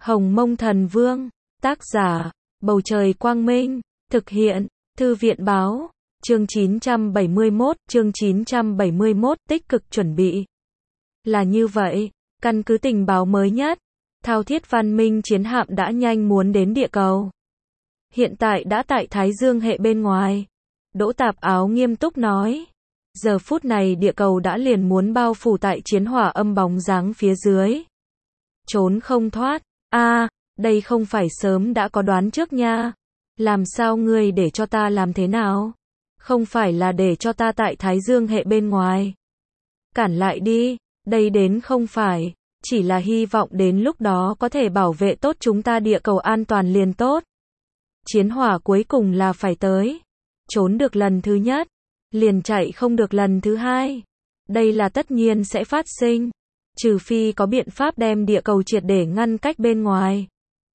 Hồng Mông Thần Vương, tác giả, Bầu Trời Quang Minh, thực hiện, Thư viện Báo, chương 971, tích cực chuẩn bị. Là như vậy, căn cứ tình báo mới nhất, Thao Thiết văn minh chiến hạm đã nhanh muốn đến địa cầu. Hiện tại đã tại Thái Dương hệ bên ngoài. Đỗ Tạp Áo nghiêm túc nói. Giờ phút này địa cầu đã liền muốn bao phủ tại chiến hỏa âm bóng dáng phía dưới. Trốn không thoát. Đây không phải sớm đã có đoán trước nha. Làm sao ngươi để cho ta làm thế nào? Không phải là để cho ta tại Thái Dương hệ bên ngoài. Cản lại đi, đây đến không phải, chỉ là hy vọng đến lúc đó có thể bảo vệ tốt chúng ta địa cầu an toàn liền tốt. Chiến hỏa cuối cùng là phải tới. Trốn được lần thứ nhất, liền chạy không được lần thứ hai. Đây là tất nhiên sẽ phát sinh. Trừ phi có biện pháp đem địa cầu triệt để ngăn cách bên ngoài.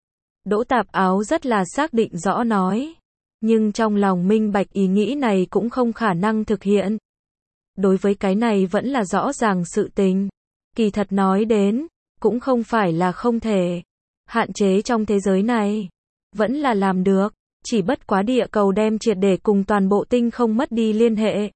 Đỗ Tạp Áo rất là xác định rõ nói. Nhưng trong lòng minh bạch ý nghĩ này cũng không khả năng thực hiện. Đối với cái này vẫn là rõ ràng sự tình. Kỳ thật nói đến, cũng không phải là không thể. Hạn chế trong thế giới này, vẫn là làm được. Chỉ bất quá địa cầu đem triệt để cùng toàn bộ tinh không mất đi liên hệ.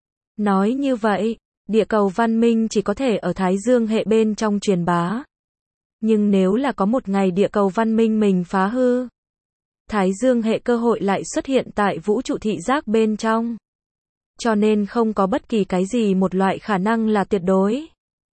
Nói như vậy, địa cầu văn minh chỉ có thể ở Thái Dương hệ bên trong truyền bá. Nhưng nếu là có một ngày địa cầu văn minh mình phá hư, Thái Dương hệ cơ hội lại xuất hiện tại vũ trụ thị giác bên trong. Cho nên không có bất kỳ cái gì một loại khả năng là tuyệt đối.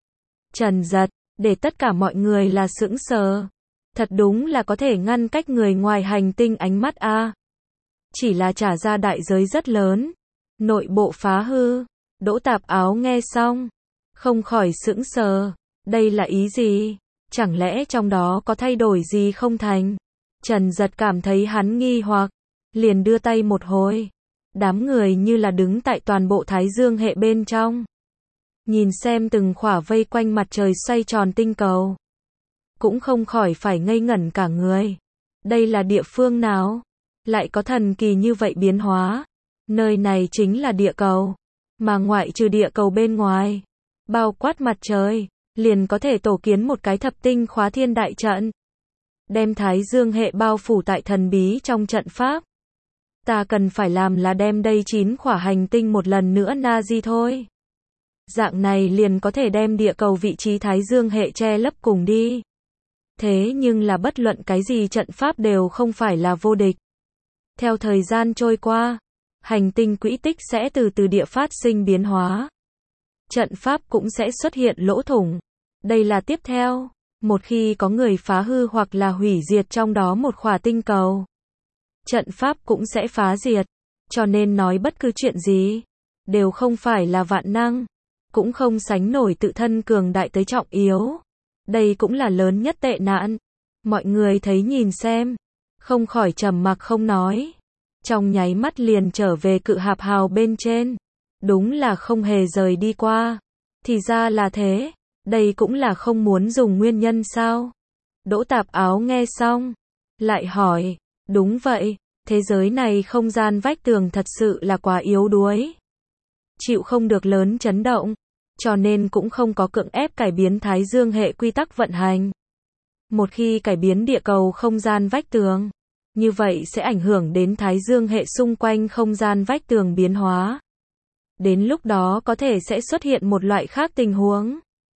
Trần Giật, để tất cả mọi người là sững sờ. Thật đúng là có thể ngăn cách người ngoài hành tinh ánh mắt a. Chỉ là trả ra đại giới rất lớn. Nội bộ phá hư. Đỗ Tạp Áo nghe xong, không khỏi sững sờ. Đây là ý gì? Chẳng lẽ trong đó có thay đổi gì không thành? Trần Giật cảm thấy hắn nghi hoặc, liền đưa tay một hồi. Đám người như là đứng tại toàn bộ Thái Dương hệ bên trong. Nhìn xem từng khỏa vây quanh mặt trời xoay tròn tinh cầu. Cũng không khỏi phải ngây ngẩn cả người. Đây là địa phương nào? Lại có thần kỳ như vậy biến hóa. Nơi này chính là địa cầu. Mà ngoại trừ địa cầu bên ngoài, bao quát mặt trời, liền có thể tổ kiến một cái thập tinh khóa thiên đại trận. Đem Thái Dương hệ bao phủ tại thần bí trong trận pháp. Ta cần phải làm là đem đây 9 khỏa hành tinh một lần nữa nazi thôi. Dạng này liền có thể đem địa cầu vị trí Thái Dương hệ che lấp cùng đi. Thế nhưng là bất luận cái gì trận pháp đều không phải là vô địch. Theo thời gian trôi qua, hành tinh quỹ tích sẽ từ từ địa phát sinh biến hóa. Trận pháp cũng sẽ xuất hiện lỗ thủng. Đây là tiếp theo. Một khi có người phá hư hoặc là hủy diệt trong đó một khỏa tinh cầu, trận pháp cũng sẽ phá diệt. Cho nên nói bất cứ chuyện gì, đều không phải là vạn năng. Cũng không sánh nổi tự thân cường đại tới trọng yếu. Đây cũng là lớn nhất tệ nạn. Mọi người thấy nhìn xem, không khỏi trầm mặc không nói. Trong nháy mắt liền trở về cự hạp hào bên trên. Đúng là không hề rời đi qua. Thì ra là thế. Đây cũng là không muốn dùng nguyên nhân sao? Đỗ Tạp Áo nghe xong, lại hỏi, đúng vậy, thế giới này không gian vách tường thật sự là quá yếu đuối. Chịu không được lớn chấn động, cho nên cũng không có cưỡng ép cải biến Thái Dương hệ quy tắc vận hành. Một khi cải biến địa cầu không gian vách tường, như vậy sẽ ảnh hưởng đến Thái Dương hệ xung quanh không gian vách tường biến hóa. Đến lúc đó có thể sẽ xuất hiện một loại khác tình huống.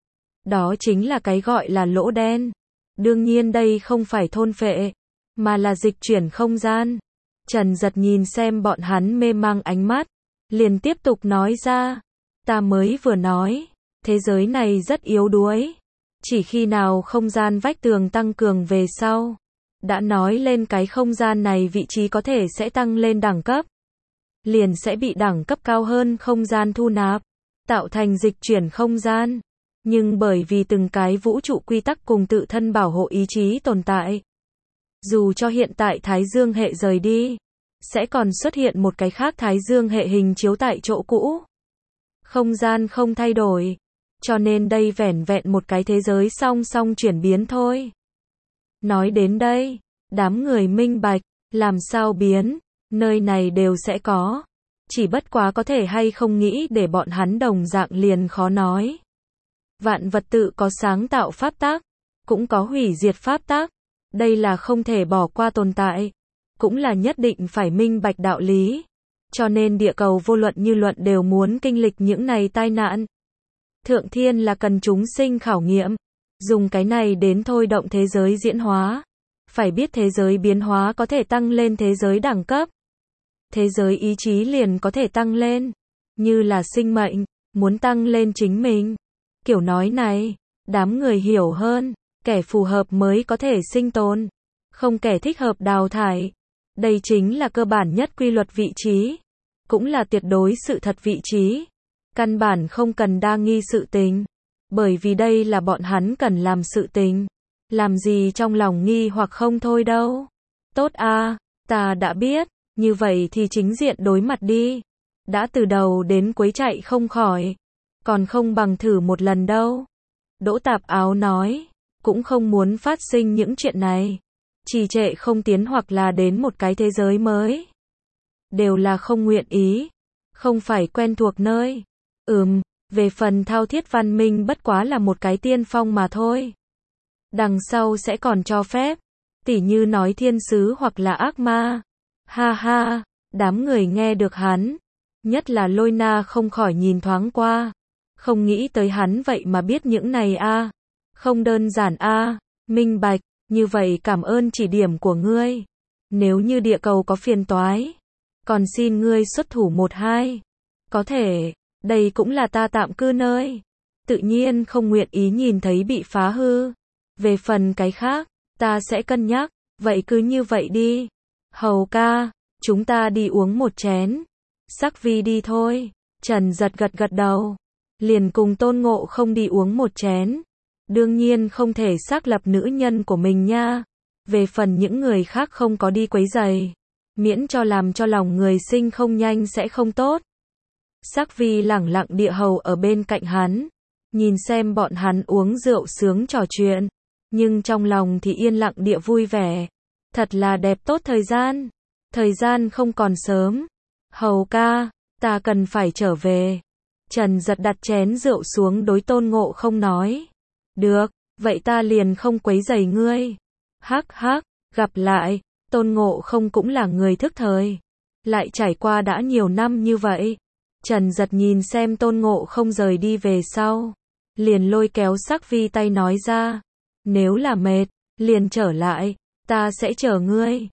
Đó chính là cái gọi là lỗ đen. Đương nhiên đây không phải thôn phệ, mà là dịch chuyển không gian. Trần Giật nhìn xem bọn hắn mê mang ánh mắt, liền tiếp tục nói ra. Ta mới vừa nói, thế giới này rất yếu đuối. Chỉ khi nào không gian vách tường tăng cường về sau, đã nói lên cái không gian này vị trí có thể sẽ tăng lên đẳng cấp. Liền sẽ bị đẳng cấp cao hơn không gian thu nạp, tạo thành dịch chuyển không gian. Nhưng bởi vì từng cái vũ trụ quy tắc cùng tự thân bảo hộ ý chí tồn tại. Dù cho hiện tại Thái Dương hệ rời đi, sẽ còn xuất hiện một cái khác Thái Dương hệ hình chiếu tại chỗ cũ. Không gian không thay đổi. Cho nên đây vẻn vẹn một cái thế giới song song chuyển biến thôi. Nói đến đây, đám người minh bạch, làm sao biến, nơi này đều sẽ có. Chỉ bất quá có thể hay không nghĩ để bọn hắn đồng dạng liền khó nói. Vạn vật tự có sáng tạo pháp tắc, cũng có hủy diệt pháp tắc. Đây là không thể bỏ qua tồn tại, cũng là nhất định phải minh bạch đạo lý. Cho nên địa cầu vô luận như luận đều muốn kinh lịch những này tai nạn. Thượng thiên là cần chúng sinh khảo nghiệm, dùng cái này đến thôi động thế giới diễn hóa. Phải biết thế giới biến hóa có thể tăng lên thế giới đẳng cấp. Thế giới ý chí liền có thể tăng lên, như là sinh mệnh, muốn tăng lên chính mình. Kiểu nói này, đám người hiểu hơn, kẻ phù hợp mới có thể sinh tồn, không kẻ thích hợp đào thải. Đây chính là cơ bản nhất quy luật vị trí, cũng là tuyệt đối sự thật vị trí. Căn bản không cần đa nghi sự tình, bởi vì đây là bọn hắn cần làm sự tình. Làm gì trong lòng nghi hoặc không thôi đâu. Tốt a, ta đã biết, như vậy thì chính diện đối mặt đi. Đã từ đầu đến cuối chạy không khỏi, còn không bằng thử một lần đâu. Đỗ Tạp Áo nói, cũng không muốn phát sinh những chuyện này. Trì trệ không tiến hoặc là đến một cái thế giới mới. Đều là không nguyện ý, không phải quen thuộc nơi. Về phần thao thiết văn minh bất quá là một cái tiên phong mà thôi. Đằng sau sẽ còn cho phép, tỉ như nói thiên sứ hoặc là ác ma. Ha ha, đám người nghe được hắn, nhất là Lôi Na không khỏi nhìn thoáng qua. Không nghĩ tới hắn vậy mà biết những này a. Không đơn giản a, minh bạch, như vậy cảm ơn chỉ điểm của ngươi. Nếu như địa cầu có phiền toái, còn xin ngươi xuất thủ một hai. Có thể, đây cũng là ta tạm cư nơi. Tự nhiên không nguyện ý nhìn thấy bị phá hư. Về phần cái khác, ta sẽ cân nhắc, vậy cứ như vậy đi. Hầu ca, chúng ta đi uống một chén. Sắc Vi đi thôi. Trần Giật gật gật đầu, liền cùng Tôn Ngộ Không đi uống một chén. Đương nhiên không thể xác lập nữ nhân của mình nha. Về phần những người khác không có đi quấy rầy, miễn cho làm cho lòng người sinh không nhanh sẽ không tốt. Sắc Vi lẳng lặng địa hầu ở bên cạnh hắn, nhìn xem bọn hắn uống rượu sướng trò chuyện, nhưng trong lòng thì yên lặng địa vui vẻ. Thật là đẹp tốt thời gian không còn sớm. Hầu ca, ta cần phải trở về. Trần Giật đặt chén rượu xuống đối Tôn Ngộ Không nói. Được, vậy ta liền không quấy rầy ngươi. Hắc hắc, gặp lại. Tôn Ngộ Không cũng là người thức thời, lại trải qua đã nhiều năm như vậy. Trần Giật nhìn xem Tôn Ngộ Không rời đi về sau, liền lôi kéo Sắc Vi tay nói ra, nếu là mệt, liền trở lại, ta sẽ chờ ngươi.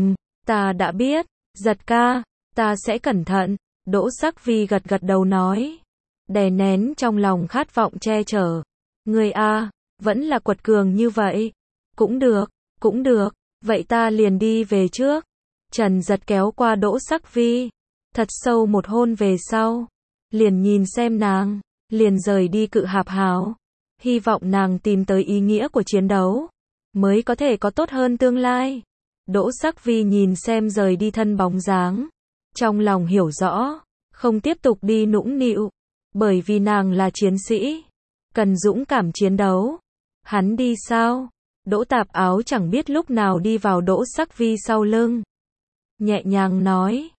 Ta đã biết, Giật ca, ta sẽ cẩn thận. Đỗ Sắc Vi gật gật đầu nói, đè nén trong lòng khát vọng che chở. Ngươi a, vẫn là quật cường như vậy. Cũng được, vậy ta liền đi về trước. Trần Giật kéo qua Đỗ Sắc Vi, thật sâu một hôn về sau, liền nhìn xem nàng, liền rời đi Cự Hạp Hào. Hy vọng nàng tìm tới ý nghĩa của chiến đấu, mới có thể có tốt hơn tương lai. Đỗ Sắc Vi nhìn xem rời đi thân bóng dáng, trong lòng hiểu rõ, không tiếp tục đi nũng nịu, bởi vì nàng là chiến sĩ, cần dũng cảm chiến đấu. Hắn đi sao? Đỗ Tạp Áo chẳng biết lúc nào đi vào Đỗ Sắc Vi sau lưng, nhẹ nhàng nói,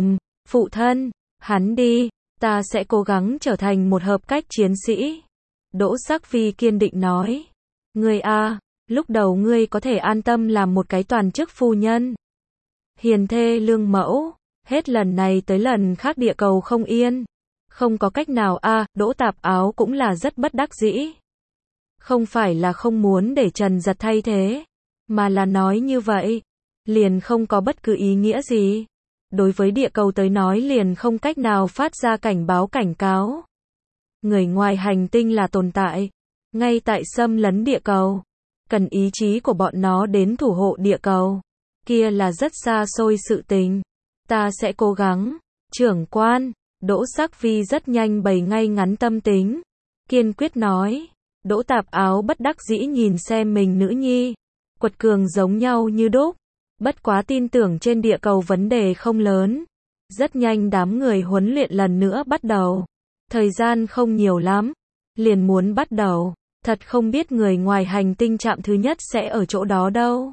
phụ thân, hắn đi, ta sẽ cố gắng trở thành một hợp cách chiến sĩ. Đỗ Sắc Vi kiên định nói, ngươi a, lúc đầu ngươi có thể an tâm làm một cái toàn chức phu nhân, hiền thê lương mẫu, hết lần này tới lần khác địa cầu không yên, không có cách nào a. Đỗ Tạp Áo cũng là rất bất đắc dĩ. Không phải là không muốn để Trần Giật thay thế, mà là nói như vậy, liền không có bất cứ ý nghĩa gì. Đối với địa cầu tới nói liền không cách nào phát ra cảnh báo cảnh cáo. Người ngoài hành tinh là tồn tại, ngay tại xâm lấn địa cầu, cần ý chí của bọn nó đến thủ hộ địa cầu. Kia là rất xa xôi sự tình. Ta sẽ cố gắng. Trưởng quan, Đỗ Sắc Vi rất nhanh bày ngay ngắn tâm tính, kiên quyết nói. Đỗ Tạp Áo bất đắc dĩ nhìn xem mình nữ nhi, quật cường giống nhau như đúc. Bất quá tin tưởng trên địa cầu vấn đề không lớn. Rất nhanh đám người huấn luyện lần nữa bắt đầu. Thời gian không nhiều lắm, liền muốn bắt đầu. Thật không biết người ngoài hành tinh trạm thứ nhất sẽ ở chỗ đó đâu.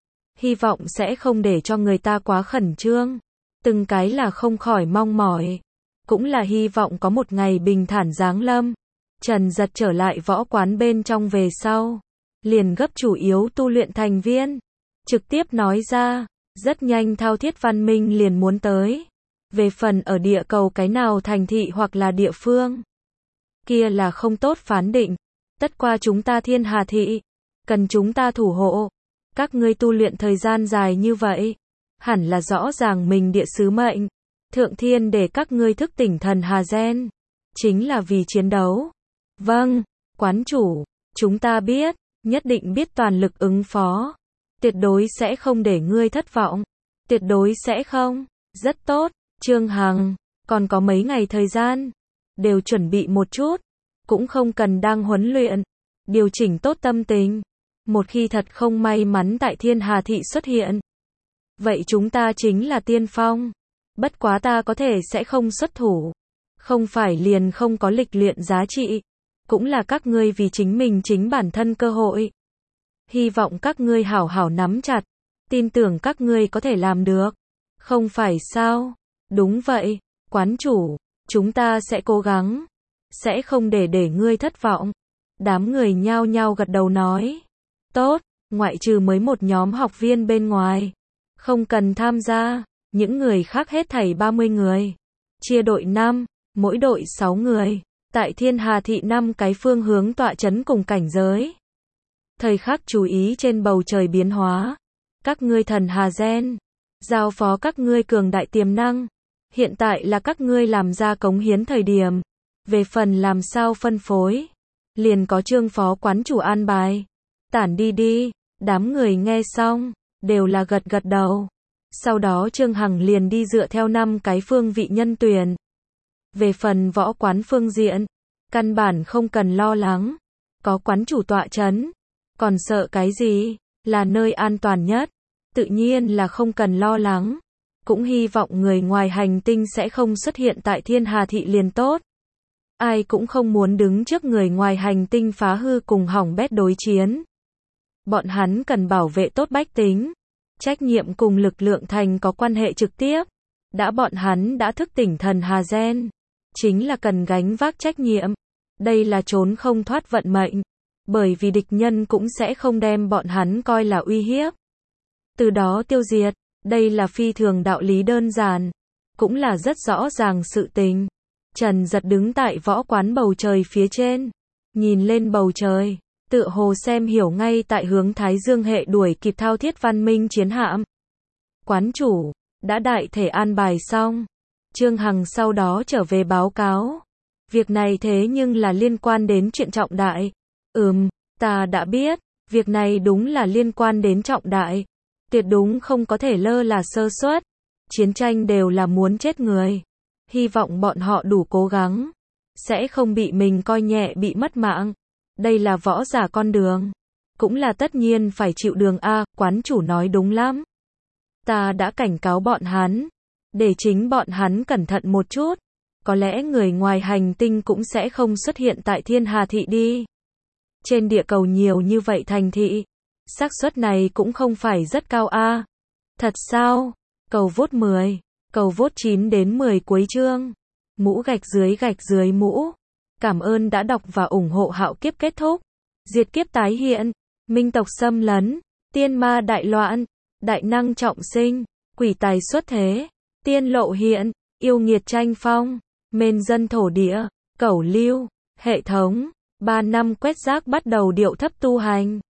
Hy vọng sẽ không để cho người ta quá khẩn trương. Từng cái là không khỏi mong mỏi. Cũng là hy vọng có một ngày bình thản giáng lâm. Trần Giật trở lại võ quán bên trong về sau, liền gấp chủ yếu tu luyện thành viên. Trực tiếp nói ra, rất nhanh thao thiết văn minh liền muốn tới. Về phần ở địa cầu cái nào thành thị hoặc là địa phương, kia là không tốt phán định. Tất qua chúng ta Thiên Hà thị, cần chúng ta thủ hộ. Các ngươi tu luyện thời gian dài như vậy, hẳn là rõ ràng mình địa sứ mệnh. Thượng thiên để các ngươi thức tỉnh thần Hà gen, chính là vì chiến đấu. Vâng, quán chủ, chúng ta biết, nhất định biết toàn lực ứng phó. Tuyệt đối sẽ không để ngươi thất vọng. Tuyệt đối sẽ không. Rất tốt, Trương Hằng, còn có mấy ngày thời gian, đều chuẩn bị một chút, cũng không cần đang huấn luyện, điều chỉnh tốt tâm tình. Một khi thật không may mắn tại Thiên Hà thị xuất hiện, vậy chúng ta chính là tiên phong. Bất quá ta có thể sẽ không xuất thủ, không phải liền không có lịch luyện giá trị, cũng là các ngươi vì chính mình chính bản thân cơ hội. Hy vọng các ngươi hảo hảo nắm chặt, tin tưởng các ngươi có thể làm được. Không phải sao? Đúng vậy, quán chủ, chúng ta sẽ cố gắng, sẽ không để ngươi thất vọng. Đám người nhao nhao gật đầu nói, tốt, ngoại trừ mới một nhóm học viên bên ngoài, không cần tham gia, những người khác hết thảy 30 người, chia đội 5, mỗi đội 6 người, tại Thiên Hà thị 5 cái phương hướng tọa trấn cùng cảnh giới. Thời khắc chú ý trên bầu trời biến hóa, các ngươi thần Hà gen, giao phó các ngươi cường đại tiềm năng, hiện tại là các ngươi làm ra cống hiến thời điểm. Về phần làm sao phân phối, liền có Trương phó quán chủ an bài. Tản đi đi, đám người nghe xong, đều là gật gật đầu. Sau đó Trương Hằng liền đi dựa theo 5 cái phương vị nhân tuyển. Về phần võ quán phương diện, căn bản không cần lo lắng, có quán chủ tọa trấn, còn sợ cái gì, là nơi an toàn nhất, tự nhiên là không cần lo lắng. Cũng hy vọng người ngoài hành tinh sẽ không xuất hiện tại Thiên Hà thị liền tốt. Ai cũng không muốn đứng trước người ngoài hành tinh phá hư cùng hỏng bét đối chiến. Bọn hắn cần bảo vệ tốt bách tính. Trách nhiệm cùng lực lượng thành có quan hệ trực tiếp. Bọn hắn đã thức tỉnh thần Hà gen, chính là cần gánh vác trách nhiệm. Đây là trốn không thoát vận mệnh. Bởi vì địch nhân cũng sẽ không đem bọn hắn coi là uy hiếp, từ đó tiêu diệt. Đây là phi thường đạo lý đơn giản, cũng là rất rõ ràng sự tình. Trần Giật đứng tại võ quán bầu trời phía trên, nhìn lên bầu trời, tựa hồ xem hiểu ngay tại hướng Thái Dương hệ đuổi kịp thao thiết văn minh chiến hạm. Quán chủ, đã đại thể an bài xong. Trương Hằng sau đó trở về báo cáo. Việc này thế nhưng là liên quan đến chuyện trọng đại. Ta đã biết, việc này đúng là liên quan đến trọng đại. Tuyệt đúng không có thể lơ là sơ suất. Chiến tranh đều là muốn chết người. Hy vọng bọn họ đủ cố gắng, sẽ không bị mình coi nhẹ bị mất mạng. Đây là võ giả con đường, cũng là tất nhiên phải chịu đường a. Quán chủ nói đúng lắm. Ta đã cảnh cáo bọn hắn, để chính bọn hắn cẩn thận một chút. Có lẽ người ngoài hành tinh cũng sẽ không xuất hiện tại Thiên Hà thị đi. Trên địa cầu nhiều như vậy thành thị, xác suất này cũng không phải rất cao a. Thật sao? Cầu vote 10, cầu vote 9 đến 10 cuối chương. Mũ gạch dưới mũ. Cảm ơn đã đọc và ủng hộ. Hạo kiếp kết thúc, diệt kiếp tái hiện, minh tộc xâm lấn, tiên ma đại loạn, đại năng trọng sinh, quỷ tài xuất thế, tiên lộ hiện, yêu nghiệt tranh phong, mên dân thổ địa, cẩu lưu, hệ thống. 3 năm quét rác bắt đầu điệu thấp tu hành.